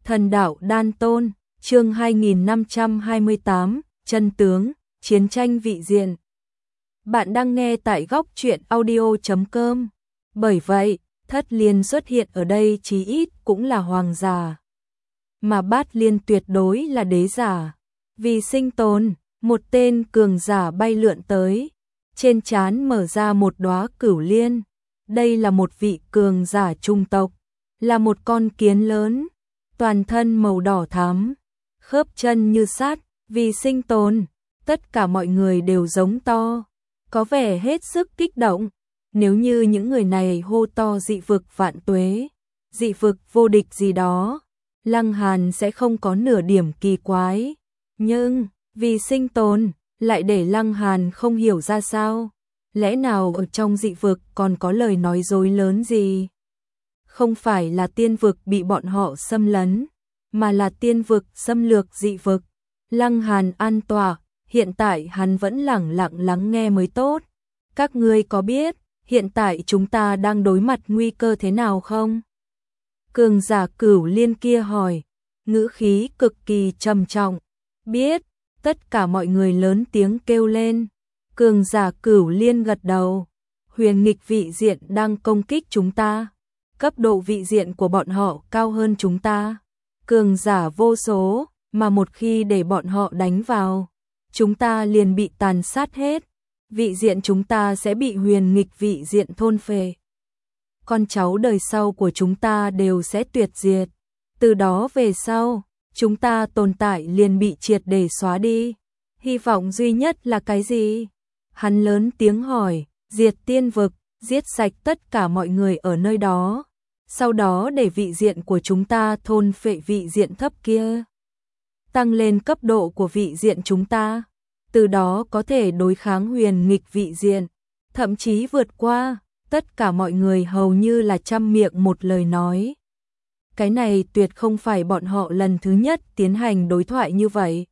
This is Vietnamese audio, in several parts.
Thần đạo Đan Tôn, chương 2528, chân tướng, chiến tranh vị diện. Bạn đang nghe tại góc truyện audio.com. Bởi vậy, Thất Liên xuất hiện ở đây chí ít cũng là hoàng giả. Mà Bát Liên tuyệt đối là đế giả. Vì sinh tồn, một tên cường giả bay lượn tới. Trên trán mở ra một đóa cửu liên. Đây là một vị cường giả trung tộc. Là một con kiến lớn. Toàn thân màu đỏ thắm. Khớp chân như sắt. Vì sinh tồn, tất cả mọi người đều giống to. Có vẻ hết sức kích động. Nếu như những người này hô to dị vực vạn tuế, dị vực vô địch gì đó, Lăng Hàn sẽ không có nửa điểm kỳ quái. Nhưng, vì sinh tồn, lại để Lăng Hàn không hiểu ra sao. Lẽ nào ở trong dị vực còn có lời nói dối lớn gì? Không phải là tiên vực bị bọn họ xâm lấn, mà là tiên vực xâm lược dị vực. Lăng Hàn an tọa, hiện tại hắn vẫn lẳng lặng lắng nghe mới tốt. Các ngươi có biết, hiện tại chúng ta đang đối mặt nguy cơ thế nào không? Cường giả cửu liên kia hỏi, ngữ khí cực kỳ trầm trọng. Biết, tất cả mọi người lớn tiếng kêu lên. Cường giả cửu liên gật đầu. Huyền nghịch vị diện đang công kích chúng ta. Cấp độ vị diện của bọn họ cao hơn chúng ta. Cường giả vô số, mà một khi để bọn họ đánh vào, chúng ta liền bị tàn sát hết. Vị diện chúng ta sẽ bị huyền nghịch vị diện thôn phệ. Con cháu đời sau của chúng ta đều sẽ tuyệt diệt. Từ đó về sau, chúng ta tồn tại liền bị triệt để xóa đi. Hy vọng duy nhất là cái gì? Hắn lớn tiếng hỏi, diệt tiên vực, giết sạch tất cả mọi người ở nơi đó. Sau đó để vị diện của chúng ta thôn phệ vị diện thấp kia. Tăng lên cấp độ của vị diện chúng ta. Từ đó có thể đối kháng huyền nghịch vị diện. Thậm chí vượt qua. Tất cả mọi người hầu như là trăm miệng một lời nói. Cái này tuyệt không phải bọn họ lần thứ nhất tiến hành đối thoại như vậy.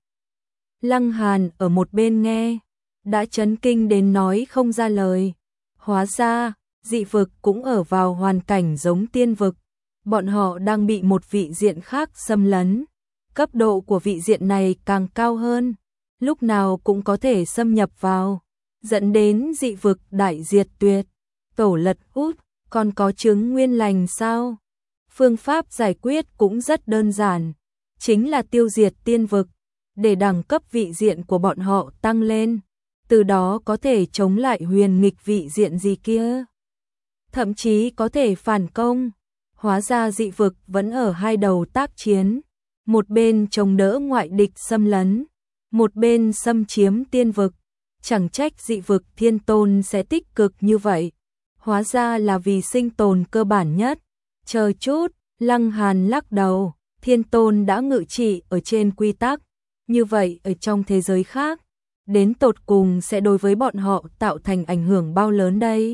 Lăng Hàn ở một bên nghe, đã chấn kinh đến nói không ra lời. Hóa ra, dị vực cũng ở vào hoàn cảnh giống tiên vực. Bọn họ đang bị một vị diện khác xâm lấn. Cấp độ của vị diện này càng cao hơn, lúc nào cũng có thể xâm nhập vào, dẫn đến dị vực đại diệt tuyệt. Tổ lật út, còn có chứng nguyên lành sao? Phương pháp giải quyết cũng rất đơn giản, chính là tiêu diệt tiên vực, để đẳng cấp vị diện của bọn họ tăng lên, từ đó có thể chống lại huyền nghịch vị diện gì kia. Thậm chí có thể phản công. Hóa ra dị vực vẫn ở hai đầu tác chiến, một bên chống đỡ ngoại địch xâm lấn, một bên xâm chiếm tiên vực. Chẳng trách dị vực thiên tôn sẽ tích cực như vậy. Hóa ra là vì sinh tồn cơ bản nhất. Chờ chút, Lăng Hàn lắc đầu, thiên tôn đã ngự trị ở trên quy tắc. Như vậy ở trong thế giới khác, đến tột cùng sẽ đối với bọn họ tạo thành ảnh hưởng bao lớn đây?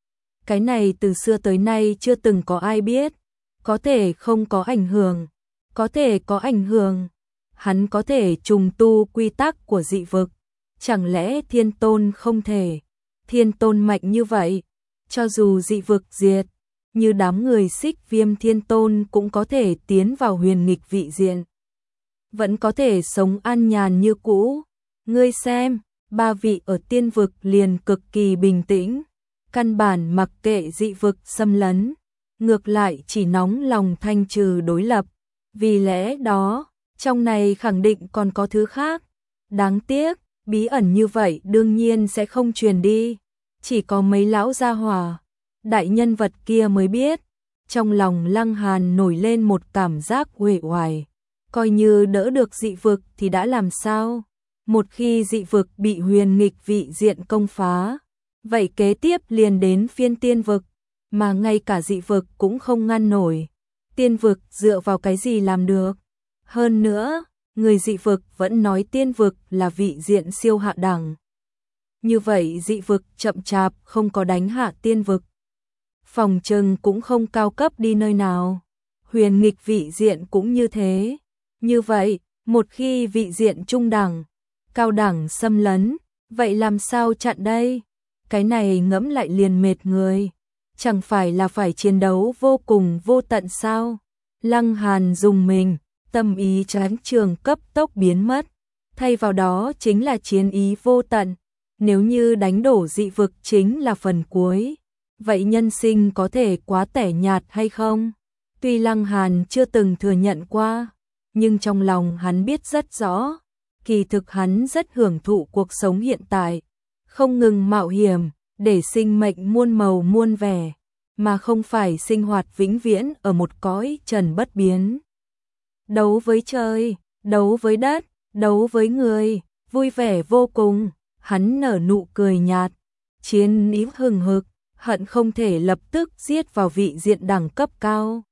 Cái này từ xưa tới nay chưa từng có ai biết. Có thể không có ảnh hưởng, có thể có ảnh hưởng. Hắn có thể trùng tu quy tắc của dị vực. Chẳng lẽ thiên tôn không thể? Thiên tôn mạnh như vậy, cho dù dị vực diệt, như đám người Xích Viêm thiên tôn cũng có thể tiến vào huyền nghịch vị diện. Vẫn có thể sống an nhàn như cũ. Ngươi xem, ba vị ở tiên vực liền cực kỳ bình tĩnh. Căn bản mặc kệ dị vực xâm lấn. Ngược lại chỉ nóng lòng thanh trừ đối lập. Vì lẽ đó, trong này khẳng định còn có thứ khác. Đáng tiếc, bí ẩn như vậy đương nhiên sẽ không truyền đi. Chỉ có mấy lão gia hỏa, đại nhân vật kia mới biết. Trong lòng Lăng Hàn nổi lên một cảm giác uể oải. Coi như đỡ được dị vực thì đã làm sao? Một khi dị vực bị huyền nghịch vị diện công phá, vậy kế tiếp liền đến phiên tiên vực. Mà ngay cả dị vực cũng không ngăn nổi. Tiên vực dựa vào cái gì làm được? Hơn nữa, người dị vực vẫn nói tiên vực là vị diện siêu hạ đẳng. Như vậy dị vực chậm chạp không có đánh hạ tiên vực. Phòng trừng cũng không cao cấp đi nơi nào. Huyền nghịch vị diện cũng như thế. Như vậy, một khi vị diện trung đẳng, cao đẳng xâm lấn, vậy làm sao chặn đây? Cái này ngẫm lại liền mệt người. Chẳng phải là phải chiến đấu vô cùng vô tận sao? Lăng Hàn dùng mình, tâm ý chán trường cấp tốc biến mất, thay vào đó chính là chiến ý vô tận. Nếu như đánh đổ dị vực chính là phần cuối, vậy nhân sinh có thể quá tẻ nhạt hay không? Tuy Lăng Hàn chưa từng thừa nhận qua, nhưng trong lòng hắn biết rất rõ, kỳ thực hắn rất hưởng thụ cuộc sống hiện tại, không ngừng mạo hiểm, để sinh mệnh muôn màu muôn vẻ, mà không phải sinh hoạt vĩnh viễn ở một cõi trần bất biến. Đấu với trời, đấu với đất, đấu với người, vui vẻ vô cùng, hắn nở nụ cười nhạt, chiến ý hừng hực, hận không thể lập tức giết vào vị diện đẳng cấp cao.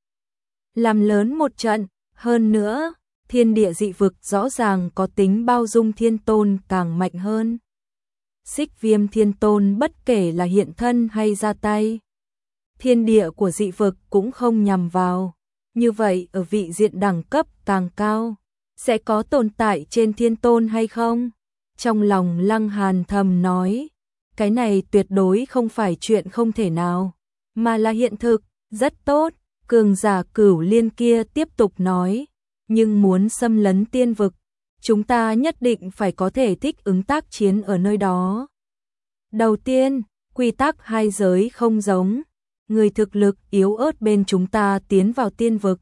Làm lớn một trận, hơn nữa, thiên địa dị vực rõ ràng có tính bao dung thiên tôn càng mạnh hơn. Xích Viêm thiên tôn bất kể là hiện thân hay ra tay, thiên địa của dị vực cũng không nhằm vào. Như vậy ở vị diện đẳng cấp càng cao, sẽ có tồn tại trên thiên tôn hay không? Trong lòng Lăng Hàn thầm nói, cái này tuyệt đối không phải chuyện không thể nào, mà là hiện thực. Rất tốt, cường giả Cửu Liên kia tiếp tục nói, nhưng muốn xâm lấn tiên vực, chúng ta nhất định phải có thể thích ứng tác chiến ở nơi đó. Đầu tiên, quy tắc hai giới không giống, người thực lực yếu ớt bên chúng ta tiến vào tiên vực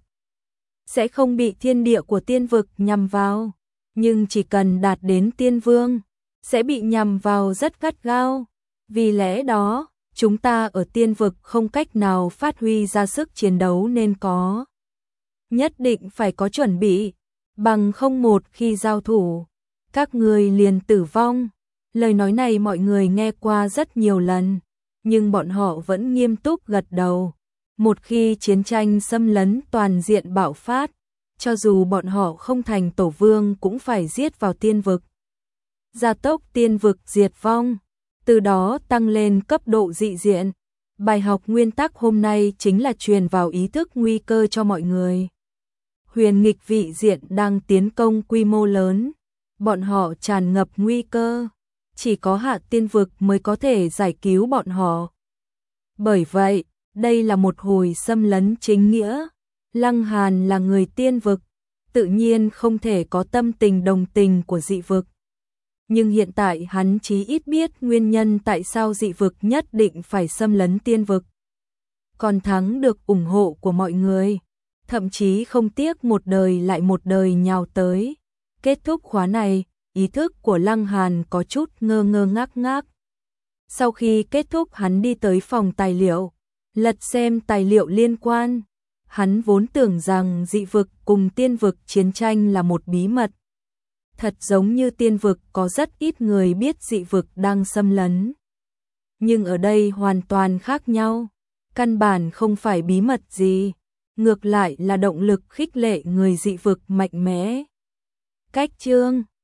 sẽ không bị thiên địa của tiên vực nhằm vào, nhưng chỉ cần đạt đến tiên vương sẽ bị nhằm vào rất gắt gao. Vì lẽ đó, chúng ta ở tiên vực không cách nào phát huy ra sức chiến đấu nên có. Nhất định phải có chuẩn bị, bằng không một khi giao thủ, các người liền tử vong. Lời nói này mọi người nghe qua rất nhiều lần, nhưng bọn họ vẫn nghiêm túc gật đầu. Một khi chiến tranh xâm lấn toàn diện bạo phát, cho dù bọn họ không thành tổ vương cũng phải giết vào tiên vực. Gia tốc tiên vực diệt vong, từ đó tăng lên cấp độ dị diện. Bài học nguyên tắc hôm nay chính là truyền vào ý thức nguy cơ cho mọi người. Huyền nghịch vị diện đang tiến công quy mô lớn, bọn họ tràn ngập nguy cơ, chỉ có hạ tiên vực mới có thể giải cứu bọn họ. Bởi vậy, đây là một hồi xâm lấn chính nghĩa. Lăng Hàn là người tiên vực, tự nhiên không thể có tâm tình đồng tình của dị vực. Nhưng hiện tại hắn chí ít biết nguyên nhân tại sao dị vực nhất định phải xâm lấn tiên vực. Còn thắng được ủng hộ của mọi người, thậm chí không tiếc một đời lại một đời nhào tới. Kết thúc khóa này, ý thức của Lăng Hàn có chút ngơ ngơ ngác ngác. Sau khi kết thúc hắn đi tới phòng tài liệu, lật xem tài liệu liên quan. Hắn vốn tưởng rằng dị vực cùng tiên vực chiến tranh là một bí mật. Thật giống như tiên vực có rất ít người biết dị vực đang xâm lấn. Nhưng ở đây hoàn toàn khác nhau. Căn bản không phải bí mật gì, ngược lại là động lực khích lệ người dị vực mạnh mẽ. Cách chương